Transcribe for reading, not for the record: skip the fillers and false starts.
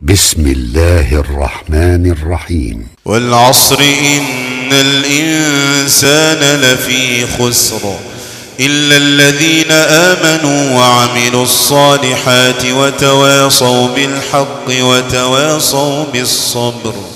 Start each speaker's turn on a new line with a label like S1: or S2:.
S1: بسم الله الرحمن الرحيم.
S2: والعصر إن الإنسان لفي خسر إلا الذين آمنوا وعملوا الصالحات وتواصوا بالحق وتواصوا بالصبر.